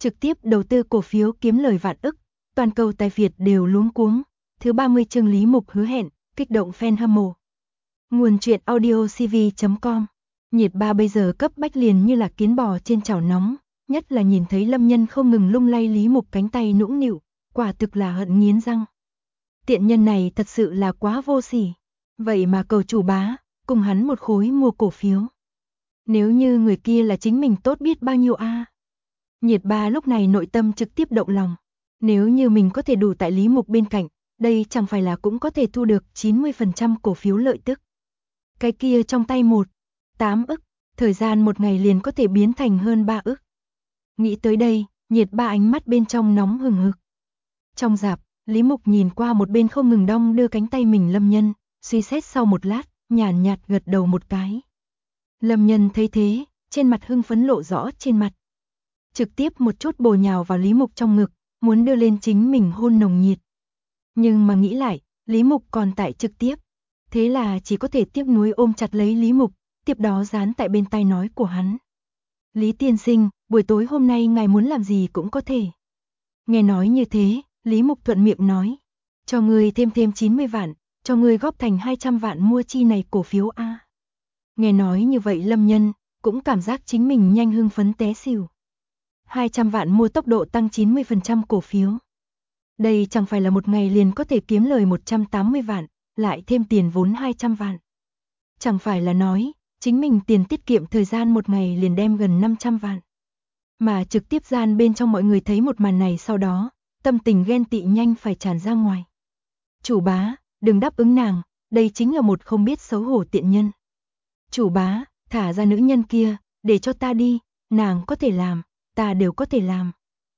trực tiếp đầu tư cổ phiếu kiếm lời vạn ức, toàn cầu tài Việt đều luống cuống. Thứ 30 chương Lý Mục hứa hẹn, kích động fan hâm mộ. Nguồn truyện audio cv.com. Nhiệt ba bây giờ cấp bách liền như là kiến bò trên chảo nóng, nhất là nhìn thấy Lâm Nhân không ngừng lung lay Lý Mục cánh tay nũng nịu, quả thực là hận nghiến răng. Tiện nhân này thật sự là quá vô sỉ, vậy mà cầu chủ bá, cùng hắn một khối mua cổ phiếu. Nếu như người kia là chính mình tốt biết bao nhiêu a. Nhiệt ba lúc này nội tâm trực tiếp động lòng, nếu như mình có thể đủ tại Lý Mục bên cạnh, đây chẳng phải là cũng có thể thu được 90% cổ phiếu lợi tức. Cái kia trong tay 8 ức, thời gian một ngày liền có thể biến thành hơn 3 ức. Nghĩ tới đây, nhiệt ba ánh mắt bên trong nóng hừng hực. Trong rạp, Lý Mục nhìn qua một bên không ngừng đong đưa cánh tay mình Lâm Nhân, suy xét sau một lát, nhàn nhạt gật đầu một cái. Lâm Nhân thấy thế, trên mặt hưng phấn lộ rõ trên mặt. Trực tiếp một chút bổ nhào vào Lý Mục trong ngực, muốn đưa lên chính mình hôn nồng nhiệt. Nhưng mà nghĩ lại, Lý Mục còn tại trực tiếp. Thế là chỉ có thể tiếc nuối ôm chặt lấy Lý Mục, tiếp đó dán tại bên tai nói của hắn. Lý tiên sinh, buổi tối hôm nay ngài muốn làm gì cũng có thể. Nghe nói như thế, Lý Mục thuận miệng nói. Cho ngươi thêm 90 vạn, cho ngươi góp thành 200 vạn mua chi này cổ phiếu A. Nghe nói như vậy Lâm Nhân, cũng cảm giác chính mình nhanh hưng phấn té xỉu. 200 vạn mua tốc độ tăng 90% cổ phiếu. Đây chẳng phải là một ngày liền có thể kiếm lời 180 vạn, lại thêm tiền vốn 200 vạn. Chẳng phải là nói, chính mình tiền tiết kiệm thời gian một ngày liền đem gần 500 vạn. Mà trực tiếp gian bên trong mọi người thấy một màn này sau đó, tâm tình ghen tị nhanh phải tràn ra ngoài. Chủ bá, đừng đáp ứng nàng, đây chính là một không biết xấu hổ tiện nhân. Chủ bá, thả ra nữ nhân kia, để cho ta đi, nàng có thể làm, ta đều có thể làm.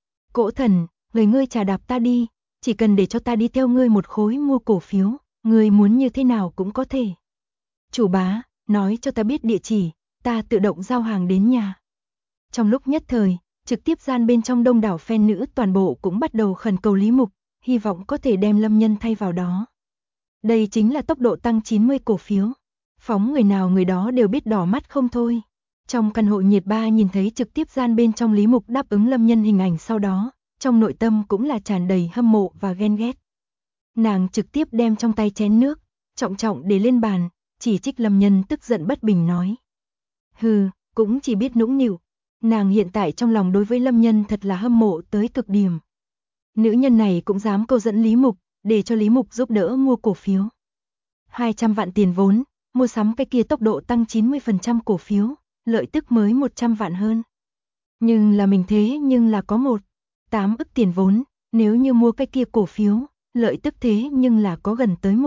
Cỗ thần, lời ngươi trà đạp ta đi, chỉ cần để cho ta đi theo ngươi một khối mua cổ phiếu, ngươi muốn như thế nào cũng có thể. Chủ bá, nói cho ta biết địa chỉ, ta tự động giao hàng đến nhà. Trong lúc nhất thời, trực tiếp gian bên trong đông đảo fan nữ toàn bộ cũng bắt đầu khẩn cầu Lý Mục, hy vọng có thể đem Lâm Nhân thay vào đó. Đây chính là tốc độ tăng 90 cổ phiếu. Phóng người nào người đó đều biết đỏ mắt không thôi. Trong căn hộ nhiệt ba nhìn thấy trực tiếp gian bên trong Lý Mục đáp ứng Lâm Nhân hình ảnh sau đó, trong nội tâm cũng là tràn đầy hâm mộ và ghen ghét. Nàng trực tiếp đem trong tay chén nước, trọng trọng để lên bàn, chỉ trích Lâm Nhân tức giận bất bình nói. Hừ, cũng chỉ biết nũng nịu. Nàng hiện tại trong lòng đối với Lâm Nhân thật là hâm mộ tới cực điểm. Nữ nhân này cũng dám câu dẫn Lý Mục, để cho Lý Mục giúp đỡ mua cổ phiếu. 200 vạn tiền vốn, mua sắm cái kia tốc độ tăng 90% cổ phiếu, lợi tức mới 100 vạn hơn. Nhưng là mình thế nhưng là có 8 ức tiền vốn, nếu như mua cái kia cổ phiếu, lợi tức thế nhưng là có gần tới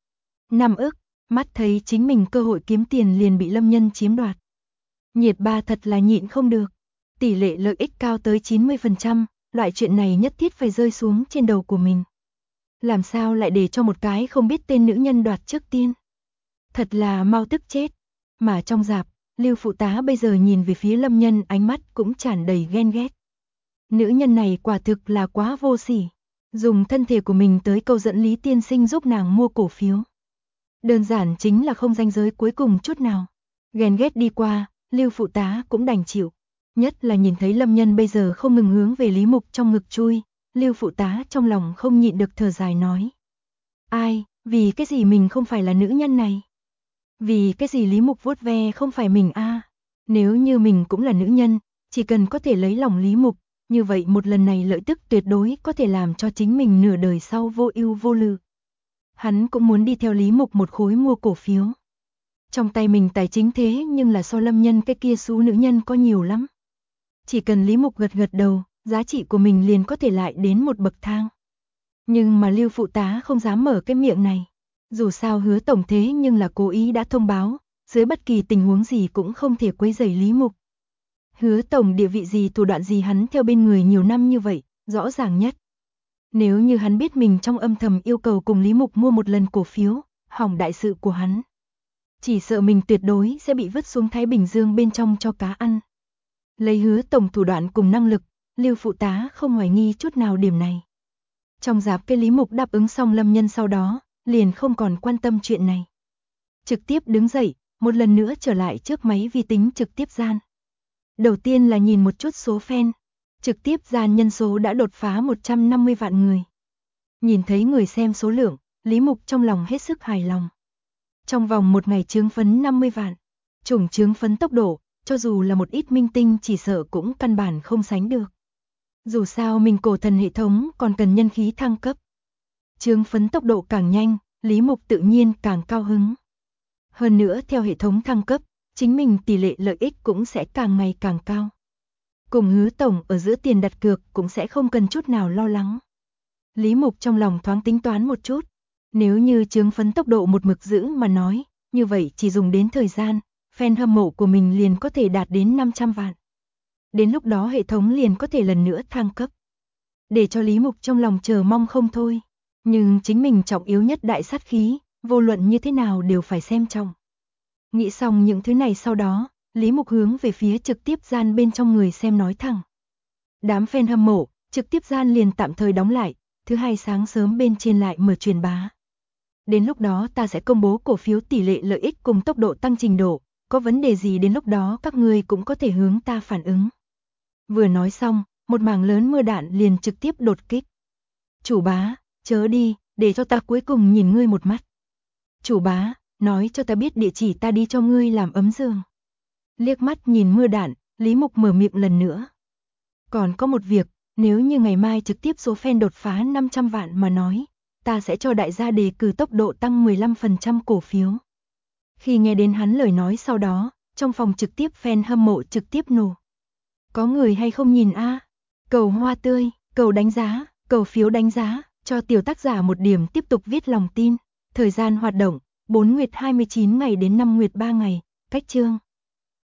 5 ức, mắt thấy chính mình cơ hội kiếm tiền liền bị Lâm Nhân chiếm đoạt. Nhiệt ba thật là nhịn không được, tỷ lệ lợi ích cao tới 90%, loại chuyện này nhất thiết phải rơi xuống trên đầu của mình. Làm sao lại để cho một cái không biết tên nữ nhân đoạt trước tiên? Thật là mau tức chết. Mà trong rạp, Lưu phụ tá bây giờ nhìn về phía Lâm Nhân ánh mắt cũng tràn đầy ghen ghét. Nữ nhân này quả thực là quá vô sỉ, dùng thân thể của mình tới câu dẫn Lý tiên sinh giúp nàng mua cổ phiếu. Đơn giản chính là không ranh giới cuối cùng chút nào. Ghen ghét đi qua, Lưu phụ tá cũng đành chịu. Nhất là nhìn thấy Lâm Nhân bây giờ không ngừng hướng về Lý Mục trong ngực chui, Lưu phụ tá trong lòng không nhịn được thở dài nói. Ai, vì cái gì mình không phải là nữ nhân này? Vì cái gì Lý Mục vuốt ve không phải mình a? Nếu như mình cũng là nữ nhân, chỉ cần có thể lấy lòng Lý Mục, như vậy một lần này lợi tức tuyệt đối có thể làm cho chính mình nửa đời sau vô ưu vô lự. Hắn cũng muốn đi theo Lý Mục một khối mua cổ phiếu. Trong tay mình tài chính thế nhưng là so Lâm Nhân cái kia số nữ nhân có nhiều lắm. Chỉ cần Lý Mục gật gật đầu, giá trị của mình liền có thể lại đến một bậc thang. Nhưng mà Lưu phụ tá không dám mở cái miệng này. Dù sao Hứa tổng thế nhưng là cố ý đã thông báo, dưới bất kỳ tình huống gì cũng không thể quấy rầy Lý Mục. Hứa tổng địa vị gì thủ đoạn gì hắn theo bên người nhiều năm như vậy, rõ ràng nhất. Nếu như hắn biết mình trong âm thầm yêu cầu cùng Lý Mục mua một lần cổ phiếu, hỏng đại sự của hắn. Chỉ sợ mình tuyệt đối sẽ bị vứt xuống Thái Bình Dương bên trong cho cá ăn. Lấy Hứa tổng thủ đoạn cùng năng lực, Lưu phụ tá không hoài nghi chút nào điểm này. Trong rạp cái Lý Mục đáp ứng xong Lâm Nhân sau đó, liền không còn quan tâm chuyện này. Trực tiếp đứng dậy, một lần nữa trở lại trước máy vi tính trực tiếp gian. Đầu tiên là nhìn một chút số fan. trực tiếp gian nhân số đã đột phá 150 vạn người. Nhìn thấy người xem số lượng, Lý Mục trong lòng hết sức hài lòng. Trong vòng một ngày chướng phấn 50 vạn, chủng chướng phấn tốc độ, cho dù là một ít minh tinh chỉ sợ cũng căn bản không sánh được. Dù sao mình cổ thần hệ thống còn cần nhân khí thăng cấp. Chướng phấn tốc độ càng nhanh, Lý Mục tự nhiên càng cao hứng. Hơn nữa theo hệ thống thăng cấp, chính mình tỷ lệ lợi ích cũng sẽ càng ngày càng cao. Cùng Hứa tổng ở giữa tiền đặt cược cũng sẽ không cần chút nào lo lắng. Lý Mục trong lòng thoáng tính toán một chút, nếu như chướng phấn tốc độ một mực giữ mà nói, như vậy chỉ dùng đến thời gian, fan hâm mộ của mình liền có thể đạt đến 500 vạn. Đến lúc đó hệ thống liền có thể lần nữa thăng cấp. Để cho Lý Mục trong lòng chờ mong không thôi, nhưng chính mình trọng yếu nhất đại sát khí, vô luận như thế nào đều phải xem trọng. Nghĩ xong những thứ này sau đó, Lý Mục hướng về phía trực tiếp gian bên trong người xem nói thẳng. Đám fan hâm mộ, trực tiếp gian liền tạm thời đóng lại, thứ hai sáng sớm bên trên lại mở truyền bá. Đến lúc đó ta sẽ công bố cổ phiếu tỷ lệ lợi ích cùng tốc độ tăng trình độ, có vấn đề gì đến lúc đó các ngươi cũng có thể hướng ta phản ứng. Vừa nói xong, một mảng lớn mưa đạn liền trực tiếp đột kích. Chủ bá, chớ đi, để cho ta cuối cùng nhìn ngươi một mắt. Chủ bá, nói cho ta biết địa chỉ ta đi cho ngươi làm ấm giường. Liếc mắt nhìn mưa đạn, Lý Mục mở miệng lần nữa. Còn có một việc, nếu như ngày mai trực tiếp số fan đột phá 500 vạn mà nói, ta sẽ cho đại gia đề cử tốc độ tăng 15% cổ phiếu. Khi nghe đến hắn lời nói sau đó, trong phòng trực tiếp fan hâm mộ trực tiếp nổ. Có người hay không nhìn a? Cầu hoa tươi, cầu đánh giá, cầu phiếu đánh giá, cho tiểu tác giả một điểm tiếp tục viết lòng tin. Thời gian hoạt động, 4 nguyệt 29 ngày đến 5 nguyệt 3 ngày, cách chương.